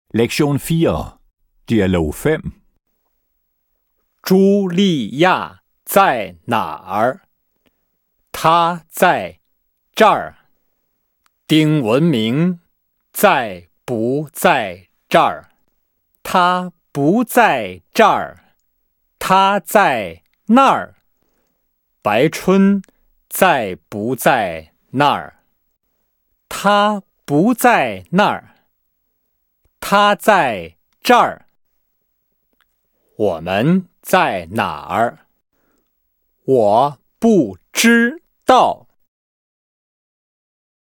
Lektion 4. Dialog 5. 茱莉亚在哪儿？她在这儿。丁文明在不在这儿？他不在这儿，他在那儿。白春在不在那儿？他不在那儿，他在这儿。我们在哪儿？我不知道。